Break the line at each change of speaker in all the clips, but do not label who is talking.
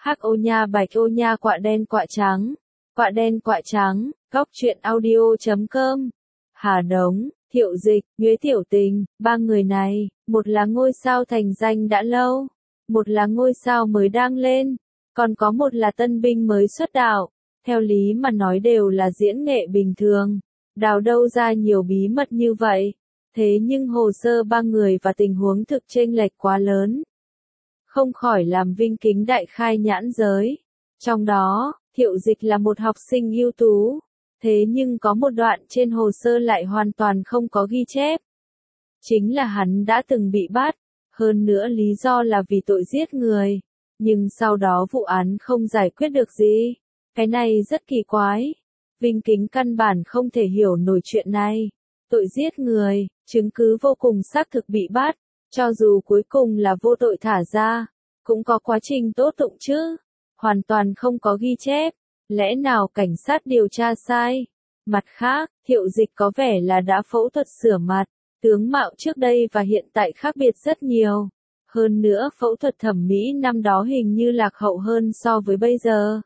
Hắc ô nha bạch ô nha quạ đen quạ trắng. Quạ đen quạ trắng, góc truyện audio.com. Hà Đống, Thiệu Dịch, Nhuế Tiểu Tình, ba người này, một là ngôi sao thành danh đã lâu, một là ngôi sao mới đang lên, còn có một là tân binh mới xuất đạo. Theo lý mà nói đều là diễn nghệ bình thường, đào đâu ra nhiều bí mật như vậy. Thế nhưng hồ sơ ba người và tình huống thực chênh lệch quá lớn, không khỏi làm Vinh Kính đại khai nhãn giới. Trong đó, Thiệu Dịch là một học sinh ưu tú, thế nhưng có một đoạn trên hồ sơ lại hoàn toàn không có ghi chép. Chính là hắn đã từng bị bắt, hơn nữa lý do là vì tội giết người, nhưng sau đó vụ án không giải quyết được gì. Cái này rất kỳ quái. Vinh Kính căn bản không thể hiểu nổi chuyện này. Tội giết người, chứng cứ vô cùng xác thực bị bắt, cho dù cuối cùng là vô tội thả ra, cũng có quá trình tố tụng chứ. Hoàn toàn không có ghi chép, lẽ nào cảnh sát điều tra sai? Mặt khác, Thiệu Dịch có vẻ là đã phẫu thuật sửa mặt, tướng mạo trước đây và hiện tại khác biệt rất nhiều. Hơn nữa phẫu thuật thẩm mỹ năm đó hình như lạc hậu hơn so với bây giờ.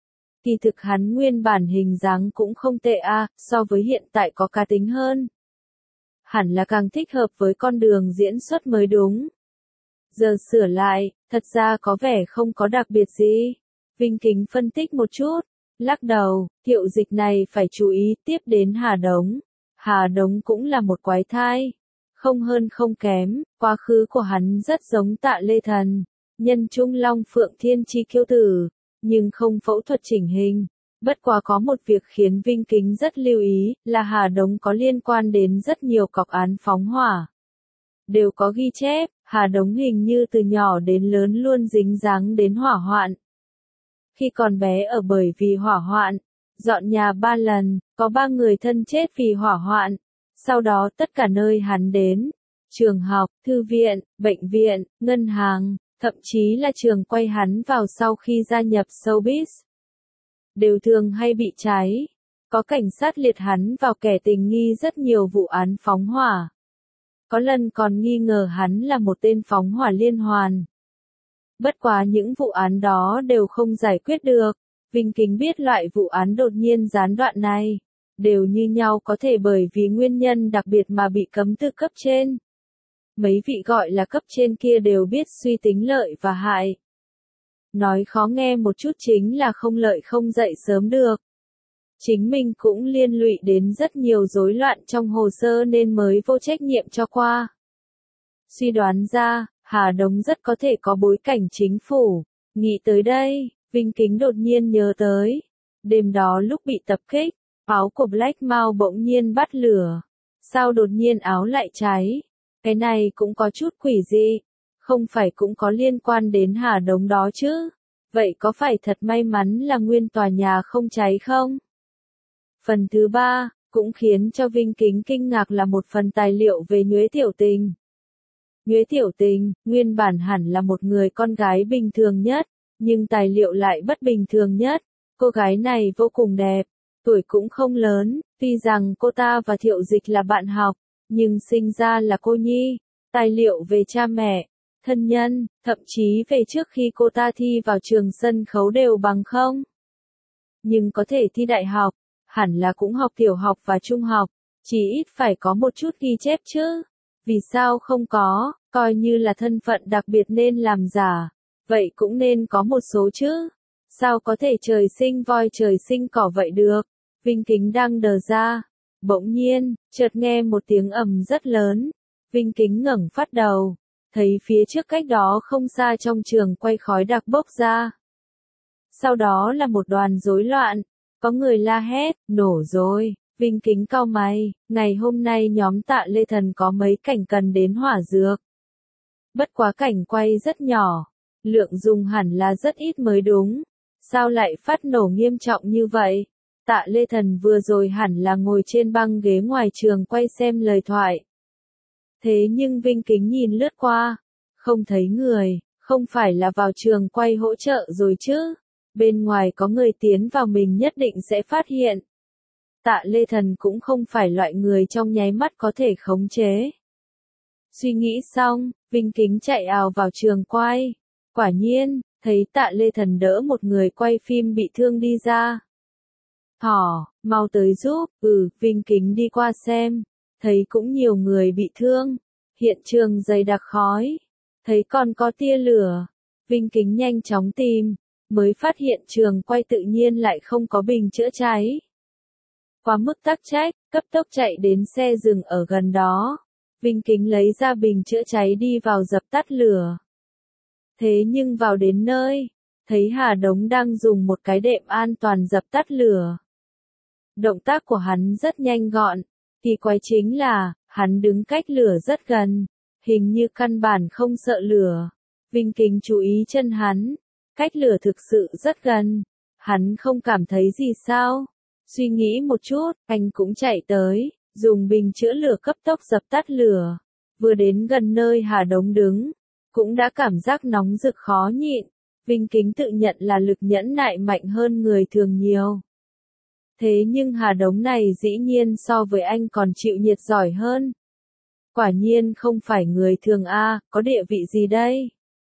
Kỳ thực hắn nguyên bản hình dáng cũng không tệ so với hiện tại có cá tính hơn. Hẳn là càng thích hợp với con đường diễn xuất mới đúng. Giờ sửa lại, thật ra có vẻ không có đặc biệt gì. Vinh Kính phân tích một chút, lắc đầu, Thiệu Dịch này phải chú ý. Tiếp đến Hà Đống. Hà Đống cũng là một quái thai, không hơn không kém, quá khứ của hắn rất giống Tạ Lê Thần, nhân Trung Long Phượng Thiên Chi kiêu tử, nhưng không phẫu thuật chỉnh hình. Bất quá có một việc khiến Vinh Kính rất lưu ý, là Hà Đống có liên quan đến rất nhiều cọc án phóng hỏa. Đều có ghi chép, Hà Đống hình như từ nhỏ đến lớn luôn dính dáng đến hỏa hoạn. Khi còn bé ở bởi vì hỏa hoạn, dọn nhà 3 lần, có 3 người thân chết vì hỏa hoạn. Sau đó tất cả nơi hắn đến, trường học, thư viện, bệnh viện, ngân hàng, thậm chí là trường quay hắn vào sau khi gia nhập showbiz, đều thường hay bị cháy. Có cảnh sát liệt hắn vào kẻ tình nghi rất nhiều vụ án phóng hỏa. Có lần còn nghi ngờ hắn là một tên phóng hỏa liên hoàn. Bất quá những vụ án đó đều không giải quyết được. Vinh Kính biết loại vụ án đột nhiên gián đoạn này, đều như nhau có thể bởi vì nguyên nhân đặc biệt mà bị cấm từ cấp trên. Mấy vị gọi là cấp trên kia đều biết suy tính lợi và hại. Nói khó nghe một chút chính là không lợi không dậy sớm được. Chính mình cũng liên lụy đến rất nhiều rối loạn trong hồ sơ nên mới vô trách nhiệm cho qua. Suy đoán ra, Hà Đống rất có thể có bối cảnh chính phủ. Nghĩ tới đây, Vinh Kính đột nhiên nhớ tới. Đêm đó lúc bị tập kích, áo của Black Mao bỗng nhiên bắt lửa. Sao đột nhiên áo lại cháy? Cái này cũng có chút quỷ dị. Không phải cũng có liên quan đến Hà Đống đó chứ? Vậy có phải thật may mắn là nguyên tòa nhà không cháy không? Phần thứ 3, cũng khiến cho Vinh Kính kinh ngạc là một phần tài liệu về Nhuế Tiểu Tình. Nhuế Tiểu Tình, nguyên bản hẳn là một người con gái bình thường nhất, nhưng tài liệu lại bất bình thường nhất. Cô gái này vô cùng đẹp, tuổi cũng không lớn, tuy rằng cô ta và Thiệu Dịch là bạn học, nhưng sinh ra là cô nhi. Tài liệu về cha mẹ, thân nhân, thậm chí về trước khi cô ta thi vào trường sân khấu đều bằng không. Nhưng có thể thi đại học, hẳn là cũng học tiểu học và trung học, chỉ ít phải có một chút ghi chép chứ. Vì sao không có, coi như là thân phận đặc biệt nên làm giả, vậy cũng nên có một số chứ. Sao có thể trời sinh voi trời sinh cỏ vậy được? Vinh Kính đang đờ ra. Bỗng nhiên, chợt nghe một tiếng ầm rất lớn. Vinh Kính ngẩng phát đầu, thấy phía trước cách đó không xa trong trường quay khói đặc bốc ra. Sau đó là một đoàn rối loạn, có người la hét, nổ rồi. Vinh Kính cau mày, ngày hôm nay nhóm Tạ Lê Thần có mấy cảnh cần đến hỏa dược. Bất quá cảnh quay rất nhỏ, lượng dùng hẳn là rất ít mới đúng. Sao lại phát nổ nghiêm trọng như vậy? Tạ Lê Thần vừa rồi hẳn là ngồi trên băng ghế ngoài trường quay xem lời thoại. Thế nhưng Vinh Kính nhìn lướt qua, không thấy người, không phải là vào trường quay hỗ trợ rồi chứ? Bên ngoài có người tiến vào mình nhất định sẽ phát hiện. Tạ Lê Thần cũng không phải loại người trong nháy mắt có thể khống chế. Suy nghĩ xong, Vinh Kính chạy ào vào trường quay. Quả nhiên, thấy Tạ Lê Thần đỡ một người quay phim bị thương đi ra. Thỏ, mau tới giúp, Vinh Kính đi qua xem, thấy cũng nhiều người bị thương, hiện trường dày đặc khói, thấy còn có tia lửa, Vinh Kính nhanh chóng tìm, mới phát hiện trường quay tự nhiên lại không có bình chữa cháy. Quá mức tắc trách, cấp tốc chạy đến xe dừng ở gần đó, Vinh Kính lấy ra bình chữa cháy đi vào dập tắt lửa. Thế nhưng vào đến nơi, thấy Hà Đống đang dùng một cái đệm an toàn dập tắt lửa. Động tác của hắn rất nhanh gọn, kỳ quái chính là, hắn đứng cách lửa rất gần, hình như căn bản không sợ lửa. Vinh Kính chú ý chân hắn, cách lửa thực sự rất gần, hắn không cảm thấy gì sao. Suy nghĩ một chút, anh cũng chạy tới, dùng bình chữa lửa cấp tốc dập tắt lửa. Vừa đến gần nơi Hà Đống đứng, cũng đã cảm giác nóng rực khó nhịn. Vinh Kính tự nhận là lực nhẫn nại mạnh hơn người thường nhiều. Thế nhưng Hà Đống này dĩ nhiên so với anh còn chịu nhiệt giỏi hơn. Quả nhiên không phải người thường a, có địa vị gì đây?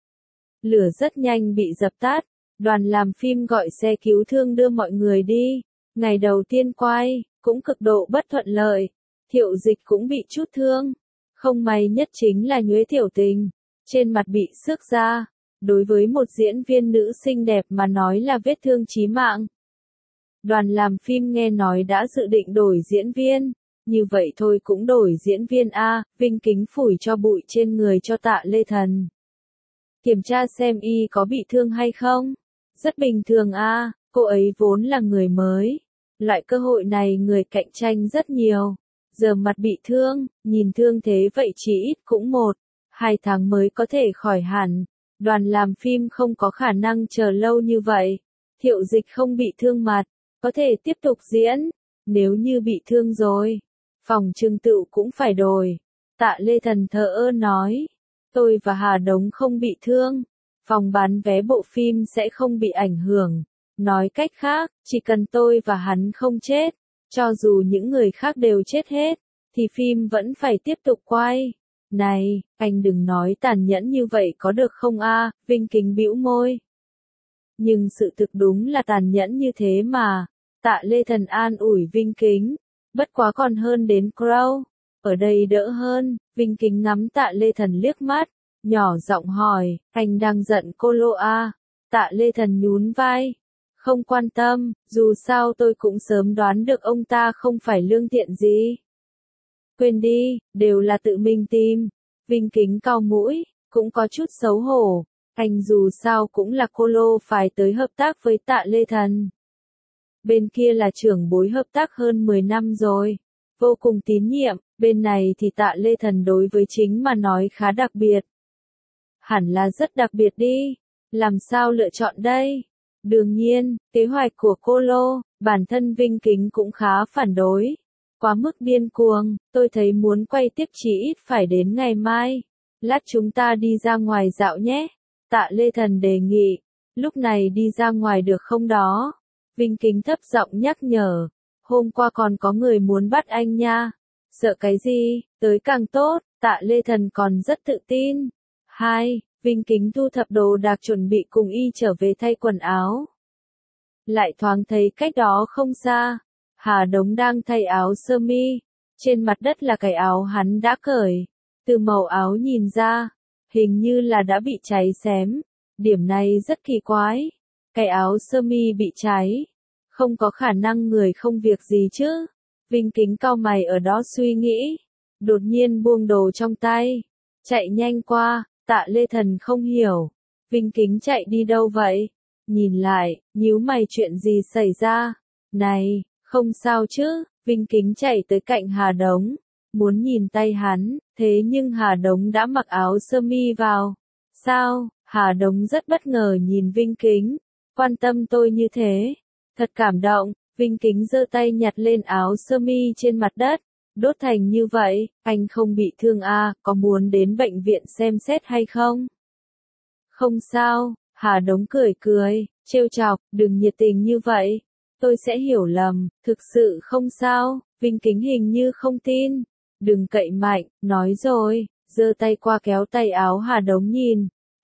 Lửa rất nhanh bị dập tắt, đoàn làm phim gọi xe cứu thương đưa mọi người đi. Ngày đầu tiên quay, cũng cực độ bất thuận lợi, Thiệu Dịch cũng bị chút thương. Không may nhất chính là Nhuế Tiểu Tình, trên mặt bị xước ra. Đối với một diễn viên nữ xinh đẹp mà nói là vết thương chí mạng. Đoàn làm phim nghe nói đã dự định đổi diễn viên, như vậy thôi cũng đổi diễn viên a. Vinh Kính phủi cho bụi trên người cho Tạ Lê Thần. Kiểm tra xem y có bị thương hay không. Rất bình thường a, cô ấy vốn là người mới. Loại cơ hội này người cạnh tranh rất nhiều. Giờ mặt bị thương, nhìn thương thế vậy chỉ ít cũng 1-2 tháng mới có thể khỏi hẳn. Đoàn làm phim không có khả năng chờ lâu như vậy. Thiệu Dịch không bị thương mặt, có thể tiếp tục diễn. Nếu như bị thương rồi, phòng trưng tựu cũng phải đổi. Tạ Lê Thần thờ ơ nói, tôi và Hà Đống không bị thương, phòng bán vé bộ phim sẽ không bị ảnh hưởng. Nói cách khác, chỉ cần tôi và hắn không chết, cho dù những người khác đều chết hết, thì phim vẫn phải tiếp tục quay. Này, anh đừng nói tàn nhẫn như vậy có được không a? Vinh Kính bĩu môi. Nhưng sự thực đúng là tàn nhẫn như thế mà. Tạ Lê Thần an ủi Vinh Kính. Bất quá còn hơn đến Crow. Ở đây đỡ hơn. Vinh Kính ngắm Tạ Lê Thần liếc mắt, nhỏ giọng hỏi, anh đang giận cô Lô a? Tạ Lê Thần nhún vai. Không quan tâm, dù sao tôi cũng sớm đoán được ông ta không phải lương thiện gì. Quên đi, đều là tự mình tìm. Vinh Kính cau mũi, cũng có chút xấu hổ. Anh dù sao cũng là cô Lô phải tới hợp tác với Tạ Lê Thần. Bên kia là trưởng bối hợp tác hơn 10 năm rồi. Vô cùng tín nhiệm, bên này thì Tạ Lê Thần đối với chính mà nói khá đặc biệt. Hẳn là rất đặc biệt đi. Làm sao lựa chọn đây? Đương nhiên, kế hoạch của cô Lô, bản thân Vinh Kính cũng khá phản đối. Quá mức điên cuồng, tôi thấy muốn quay tiếp chỉ ít phải đến ngày mai. Lát chúng ta đi ra ngoài dạo nhé. Tạ Lê Thần đề nghị. Lúc này đi ra ngoài được không đó? Vinh Kính thấp giọng nhắc nhở. Hôm qua còn có người muốn bắt anh nha. Sợ cái gì, tới càng tốt. Tạ Lê Thần còn rất tự tin. 2. Vinh Kính thu thập đồ đạc chuẩn bị cùng y trở về thay quần áo. Lại thoáng thấy cách đó không xa, Hà Đống đang thay áo sơ mi. Trên mặt đất là cái áo hắn đã cởi. Từ màu áo nhìn ra, hình như là đã bị cháy xém. Điểm này rất kỳ quái. Cái áo sơ mi bị cháy. Không có khả năng người không việc gì chứ. Vinh Kính cau mày ở đó suy nghĩ. Đột nhiên buông đồ trong tay. Chạy nhanh qua, Tạ Lê Thần không hiểu. Vinh Kính chạy đi đâu vậy? Nhìn lại, nhíu mày chuyện gì xảy ra? Này, không sao chứ? Vinh Kính chạy tới cạnh Hà Đống. Muốn nhìn tay hắn, thế nhưng Hà Đống đã mặc áo sơ mi vào. Sao? Hà Đống rất bất ngờ nhìn Vinh Kính. Quan tâm tôi như thế. Thật cảm động. Vinh Kính giơ tay nhặt lên áo sơ mi trên mặt đất. Đốt thành như vậy, anh không bị thương à, có muốn đến bệnh viện xem xét hay không? Không sao, Hà Đống cười cười, trêu chọc, đừng nhiệt tình như vậy. Tôi sẽ hiểu lầm, thực sự không sao. Vinh Kính hình như không tin. Đừng cậy mạnh, nói rồi, giơ tay qua kéo tay áo Hà Đống nhìn.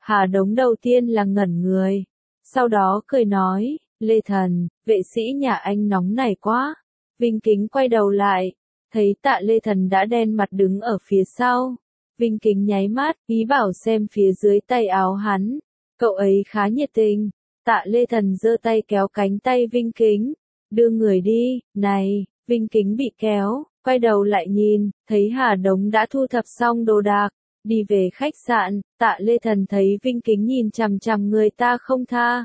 Hà Đống đầu tiên là ngẩn người, sau đó cười nói, Lê Thần, vệ sĩ nhà anh nóng này quá. Vinh Kính quay đầu lại, thấy Tạ Lê Thần đã đen mặt đứng ở phía sau. Vinh Kính nháy mắt, ý bảo xem phía dưới tay áo hắn. Cậu ấy khá nhiệt tình. Tạ Lê Thần giơ tay kéo cánh tay Vinh Kính. Đưa người đi, này, Vinh Kính bị kéo, quay đầu lại nhìn, thấy Hà Đống đã thu thập xong đồ đạc. Đi về khách sạn, Tạ Lê Thần thấy Vinh Kính nhìn chằm chằm người ta không tha.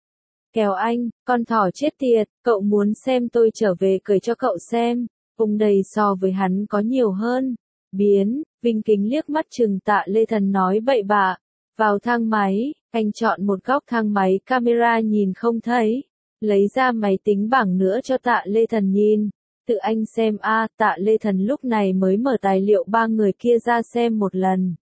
Kéo anh, con thỏ chết tiệt, cậu muốn xem tôi trở về cười cho cậu xem. Vùng đầy so với hắn có nhiều hơn. Biến, Vinh Kính liếc mắt chừng Tạ Lê Thần nói bậy bạ. Vào thang máy, anh chọn một góc thang máy camera nhìn không thấy. Lấy ra máy tính bảng nữa cho Tạ Lê Thần nhìn. Tự anh xem a. Tạ Lê Thần lúc này mới mở tài liệu ba người kia ra xem một lần.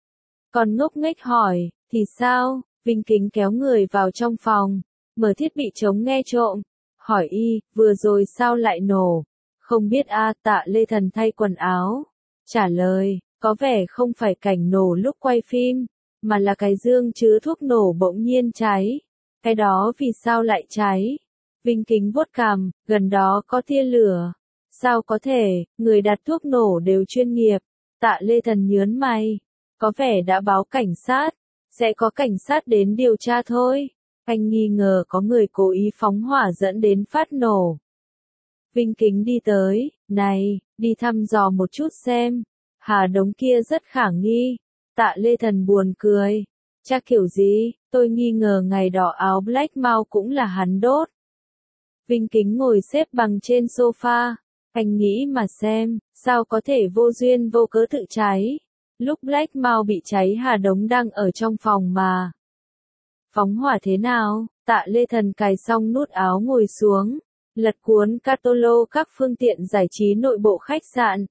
Còn ngốc nghếch hỏi, thì sao? Vinh Kính kéo người vào trong phòng, mở thiết bị chống nghe trộm. Hỏi y, vừa rồi sao lại nổ? Không biết a. Tạ Lê Thần thay quần áo. Trả lời, có vẻ không phải cảnh nổ lúc quay phim, mà là cái dương chứa thuốc nổ bỗng nhiên cháy. Cái đó vì sao lại cháy? Vinh Kính vuốt cằm, gần đó có tia lửa. Sao có thể, người đặt thuốc nổ đều chuyên nghiệp. Tạ Lê Thần nhớn mày. Có vẻ đã báo cảnh sát. Sẽ có cảnh sát đến điều tra thôi. Anh nghi ngờ có người cố ý phóng hỏa dẫn đến phát nổ. Vinh Kính đi tới, này, đi thăm dò một chút xem. Hà Đống kia rất khả nghi. Tạ Lê Thần buồn cười. Chắc kiểu gì, tôi nghi ngờ ngày đỏ áo Black Mao cũng là hắn đốt. Vinh Kính ngồi xếp bằng trên sofa. Anh nghĩ mà xem, sao có thể vô duyên vô cớ tự cháy. Lúc Black Mao bị cháy Hà Đống đang ở trong phòng mà. Phóng hỏa thế nào? Tạ Lê Thần cài xong nút áo ngồi xuống. Lật cuốn catalog các phương tiện giải trí nội bộ khách sạn.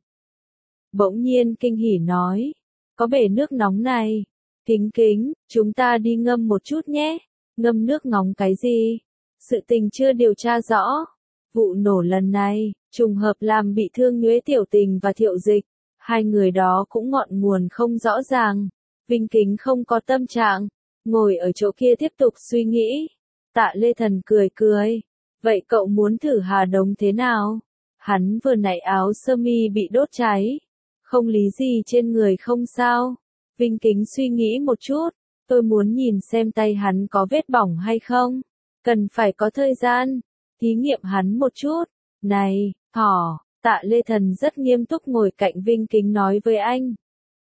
Bỗng nhiên kinh hỉ nói. Có bể nước nóng này. Kính Kính, chúng ta đi ngâm một chút nhé. Ngâm nước nóng cái gì? Sự tình chưa điều tra rõ. Vụ nổ lần này, trùng hợp làm bị thương Nhuế Tiểu Tình và Thiệu Dịch. Hai người đó cũng ngọn nguồn không rõ ràng. Vinh Kính không có tâm trạng. Ngồi ở chỗ kia tiếp tục suy nghĩ. Tạ Lê Thần cười cười. Vậy cậu muốn thử Hà Đống thế nào? Hắn vừa nãy áo sơ mi bị đốt cháy. Không lý gì trên người không sao. Vinh Kính suy nghĩ một chút. Tôi muốn nhìn xem tay hắn có vết bỏng hay không. Cần phải có thời gian. Thí nghiệm hắn một chút. Này, thỏ. Tạ Lê Thần rất nghiêm túc ngồi cạnh Vinh Kính nói với anh.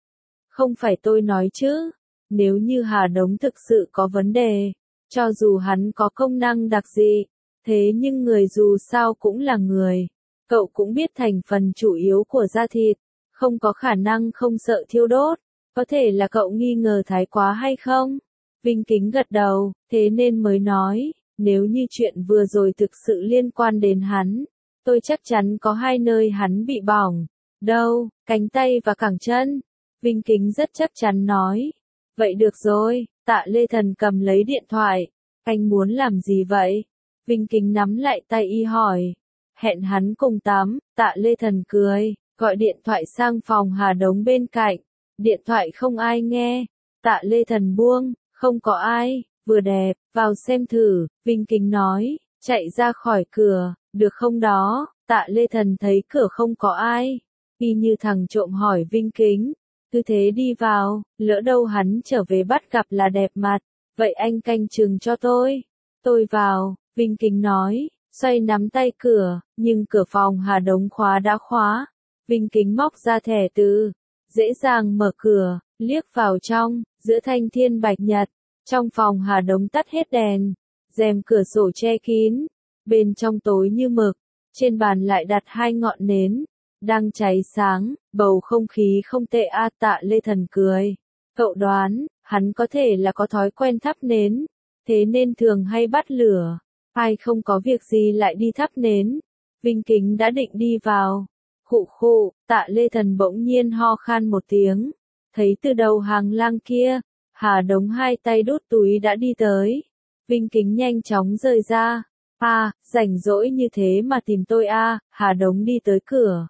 Không phải tôi nói chứ. Nếu như Hà Đống thực sự có vấn đề. Cho dù hắn có công năng đặc dị. Thế nhưng người dù sao cũng là người. Cậu cũng biết thành phần chủ yếu của da thịt. Không có khả năng không sợ thiêu đốt. Có thể là cậu nghi ngờ thái quá hay không? Vinh Kính gật đầu, thế nên mới nói. Nếu như chuyện vừa rồi thực sự liên quan đến hắn. Tôi chắc chắn có hai nơi hắn bị bỏng. Đâu, cánh tay và cẳng chân. Vinh Kính rất chắc chắn nói. Vậy được rồi, Tạ Lê Thần cầm lấy điện thoại. Anh muốn làm gì vậy? Vinh Kính nắm lại tay y hỏi. Hẹn hắn cùng tắm, Tạ Lê Thần cười, gọi điện thoại sang phòng Hà Đống bên cạnh. Điện thoại không ai nghe. Tạ Lê Thần buông, không có ai, vừa đẹp, vào xem thử, Vinh Kính nói, chạy ra khỏi cửa, được không đó? Tạ Lê Thần thấy cửa không có ai. Y như thằng trộm hỏi Vinh Kính. Cứ thế đi vào, lỡ đâu hắn trở về bắt gặp là đẹp mặt. Vậy anh canh chừng cho tôi. Tôi vào, Vinh Kính nói, xoay nắm tay cửa, nhưng cửa phòng Hà Đống khóa đã khóa. Vinh Kính móc ra thẻ từ, dễ dàng mở cửa, liếc vào trong, giữa thanh thiên bạch nhật. Trong phòng Hà Đống tắt hết đèn, rèm cửa sổ che kín, bên trong tối như mực, trên bàn lại đặt hai ngọn nến, đang cháy sáng, bầu không khí không tệ a. Tạ Lê Thần cười. Cậu đoán, hắn có thể là có thói quen thắp nến, thế nên thường hay bắt lửa. Ai không có việc gì lại đi thắp nến. Vinh Kính đã định đi vào. Khụ khụ, Tạ Lê Thần bỗng nhiên ho khan một tiếng. Thấy từ đầu hàng lang kia, Hà Đống hai tay đút túi đã đi tới. Vinh Kính nhanh chóng rời ra. Rảnh rỗi như thế mà tìm tôi Hà Đống đi tới cửa.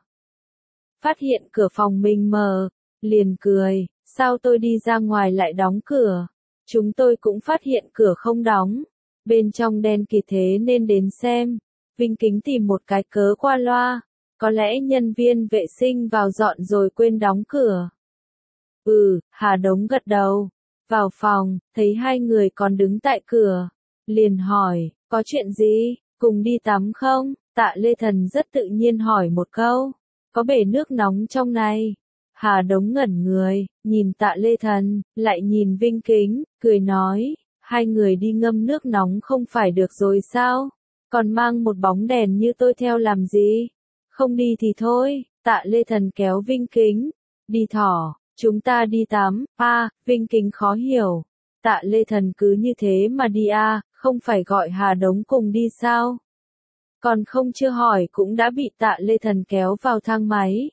Phát hiện cửa phòng mình mở, liền cười, sao tôi đi ra ngoài lại đóng cửa? Chúng tôi cũng phát hiện cửa không đóng. Bên trong đen kịt thế nên đến xem. Vinh Kính tìm một cái cớ qua loa. Có lẽ nhân viên vệ sinh vào dọn rồi quên đóng cửa. Hà Đống gật đầu. Vào phòng, thấy hai người còn đứng tại cửa. Liền hỏi, có chuyện gì, cùng đi tắm không? Tạ Lê Thần rất tự nhiên hỏi một câu. Có bể nước nóng trong này. Hà Đống ngẩn người, nhìn Tạ Lê Thần, lại nhìn Vinh Kính, cười nói, hai người đi ngâm nước nóng không phải được rồi sao? Còn mang một bóng đèn như tôi theo làm gì? Không đi thì thôi. Tạ Lê Thần kéo Vinh Kính. Đi thỏ, chúng ta đi tắm. Vinh Kính khó hiểu. Tạ Lê Thần cứ như thế mà đi không phải gọi Hà Đống cùng đi sao? Còn không chưa hỏi cũng đã bị Tạ Lê Thần kéo vào thang máy.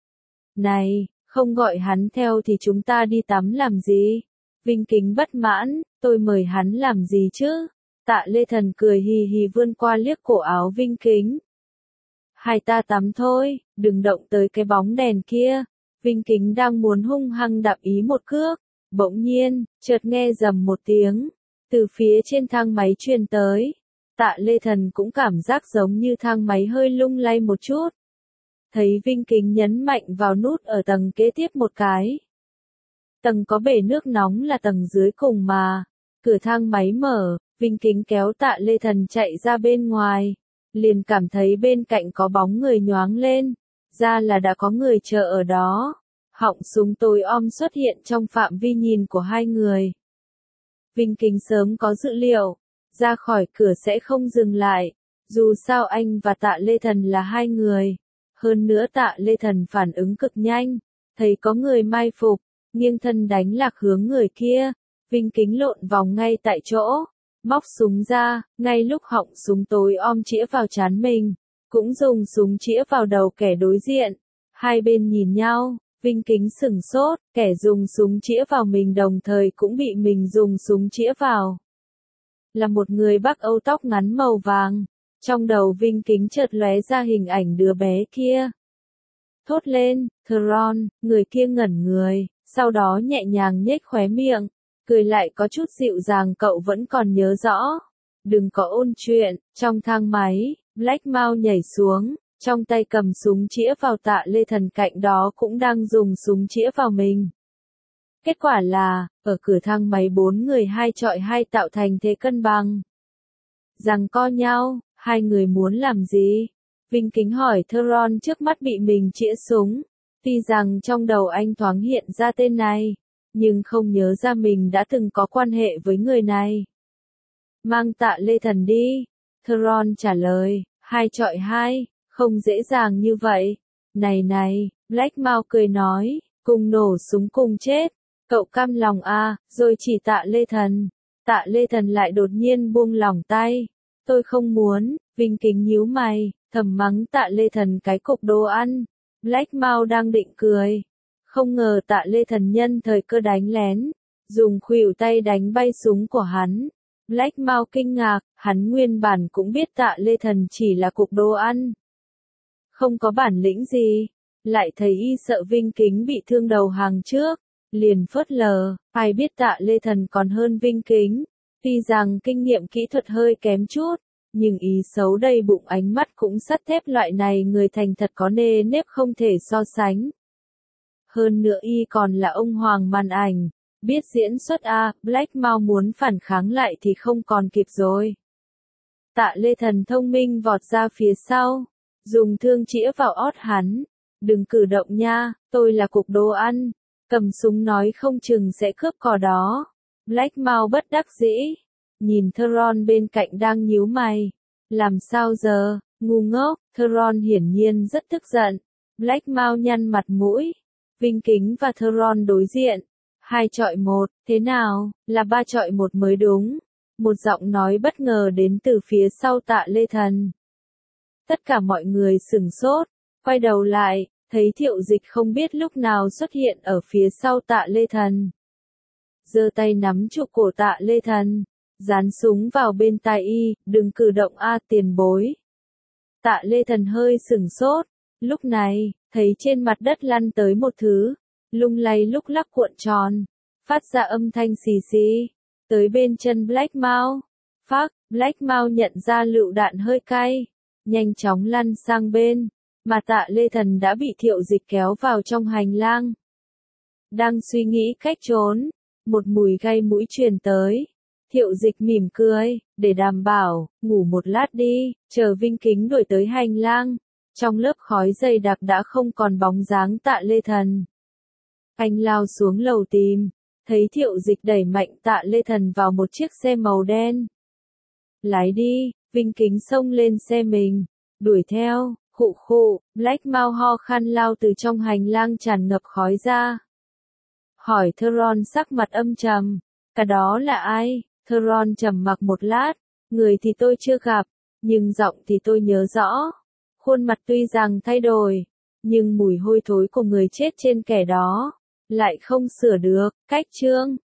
Này, không gọi hắn theo thì chúng ta đi tắm làm gì? Vinh Kính bất mãn, tôi mời hắn làm gì chứ? Tạ Lê Thần cười hì hì vươn qua liếc cổ áo Vinh Kính. Hai ta tắm thôi, đừng động tới cái bóng đèn kia. Vinh Kính đang muốn hung hăng đạp ý một cước. Bỗng nhiên, chợt nghe rầm một tiếng. Từ phía trên thang máy truyền tới. Tạ Lê Thần cũng cảm giác giống như thang máy hơi lung lay một chút. Thấy Vinh Kính nhấn mạnh vào nút ở tầng kế tiếp một cái. Tầng có bể nước nóng là tầng dưới cùng mà. Cửa thang máy mở, Vinh Kính kéo Tạ Lê Thần chạy ra bên ngoài. Liền cảm thấy bên cạnh có bóng người nhoáng lên. Ra là đã có người chờ ở đó. Họng súng tối om xuất hiện trong phạm vi nhìn của hai người. Vinh Kính sớm có dự liệu. Ra khỏi cửa sẽ không dừng lại. Dù sao anh và Tạ Lê Thần là hai người. Hơn nữa Tạ Lê Thần phản ứng cực nhanh. Thấy có người mai phục. Nghiêng thân đánh lạc hướng người kia. Vinh Kính lộn vòng ngay tại chỗ. Móc súng ra, ngay lúc họng súng tối om chĩa vào trán mình. Cũng dùng súng chĩa vào đầu kẻ đối diện. Hai bên nhìn nhau, Vinh Kính sửng sốt, kẻ dùng súng chĩa vào mình đồng thời cũng bị mình dùng súng chĩa vào. Là một người Bắc Âu tóc ngắn màu vàng. Trong đầu Vinh Kính chợt lóe ra hình ảnh đứa bé kia. Thốt lên, Theron, người kia ngẩn người, sau đó nhẹ nhàng nhếch khóe miệng. Cười lại có chút dịu dàng cậu vẫn còn nhớ rõ. Đừng có ôn chuyện, trong thang máy, Black Mao nhảy xuống, trong tay cầm súng chĩa vào Tạ Lê Thần cạnh đó cũng đang dùng súng chĩa vào mình. Kết quả là, ở cửa thang máy bốn người hai chọi hai tạo thành thế cân bằng. Giằng co nhau, hai người muốn làm gì? Vinh Kính hỏi Theron trước mắt bị mình chĩa súng. Tuy rằng trong đầu anh thoáng hiện ra tên này. Nhưng không nhớ ra mình đã từng có quan hệ với người này. Mang Tạ Lê Thần đi. Theron trả lời, hai chọi hai, không dễ dàng như vậy. Này, Black Mao cười nói, cùng nổ súng cùng chết. Cậu cam lòng rồi chỉ Tạ Lê Thần. Tạ Lê Thần lại đột nhiên buông lỏng tay. Tôi không muốn, Vinh Kính nhíu mày, thầm mắng Tạ Lê Thần cái cục đồ ăn. Black Mao đang định cười. Không ngờ Tạ Lê Thần nhân thời cơ đánh lén, dùng khuỷu tay đánh bay súng của hắn. Black Mao kinh ngạc, hắn nguyên bản cũng biết Tạ Lê Thần chỉ là cục đồ ăn. Không có bản lĩnh gì, lại thấy y sợ Vinh Kính bị thương đầu hàng trước, liền phớt lờ, ai biết Tạ Lê Thần còn hơn Vinh Kính. Tuy rằng kinh nghiệm kỹ thuật hơi kém chút, nhưng ý xấu đầy bụng ánh mắt cũng sắt thép loại này người thành thật có nề nếp không thể so sánh. Hơn nữa y còn là ông hoàng màn ảnh, biết diễn xuất Black Mao muốn phản kháng lại thì không còn kịp rồi. Tạ Lê Thần thông minh vọt ra phía sau, dùng thương chĩa vào ót hắn. Đừng cử động nha, tôi là cục đồ ăn. Cầm súng nói không chừng sẽ cướp cò đó. Black Mao bất đắc dĩ. Nhìn Theron bên cạnh đang nhíu mày. Làm sao giờ, ngu ngốc, Theron hiển nhiên rất tức giận. Black Mao nhăn mặt mũi. Vinh Kính và Theron đối diện. 2 chọi 1, thế nào, là 3 chọi 1 mới đúng. Một giọng nói bất ngờ đến từ phía sau Tạ Lê Thần. Tất cả mọi người sửng sốt, quay đầu lại, thấy Thiệu Dịch không biết lúc nào xuất hiện ở phía sau Tạ Lê Thần. Giơ tay nắm trụ cổ Tạ Lê Thần, dán súng vào bên tai y, đừng cử động tiền bối. Tạ Lê Thần hơi sửng sốt, lúc này, thấy trên mặt đất lăn tới một thứ, lung lay lúc lắc cuộn tròn, phát ra âm thanh xì xì. Tới bên chân Blackmouth. Phác, Blackmouth nhận ra lựu đạn hơi cay. Nhanh chóng lăn sang bên. Mà Tạ Lê Thần đã bị Thiệu Dịch kéo vào trong hành lang. Đang suy nghĩ cách trốn. Một mùi gai mũi truyền tới. Thiệu Dịch mỉm cười, để đảm bảo, ngủ một lát đi, chờ Vinh Kính đuổi tới hành lang. Trong lớp khói dày đặc đã không còn bóng dáng Tạ Lê Thần. Anh lao xuống lầu tìm, thấy Thiệu Dịch đẩy mạnh Tạ Lê Thần vào một chiếc xe màu đen. Lái đi, Vinh Kính xông lên xe mình, đuổi theo, khụ khụ, Blackmouth ho khan lao từ trong hành lang tràn ngập khói ra. Hỏi Theron sắc mặt âm trầm, cả đó là ai? Theron trầm mặc một lát, người thì tôi chưa gặp, nhưng giọng thì tôi nhớ rõ. Khuôn mặt tuy rằng thay đổi, nhưng mùi hôi thối của người chết trên kẻ đó lại không sửa được. Cách chương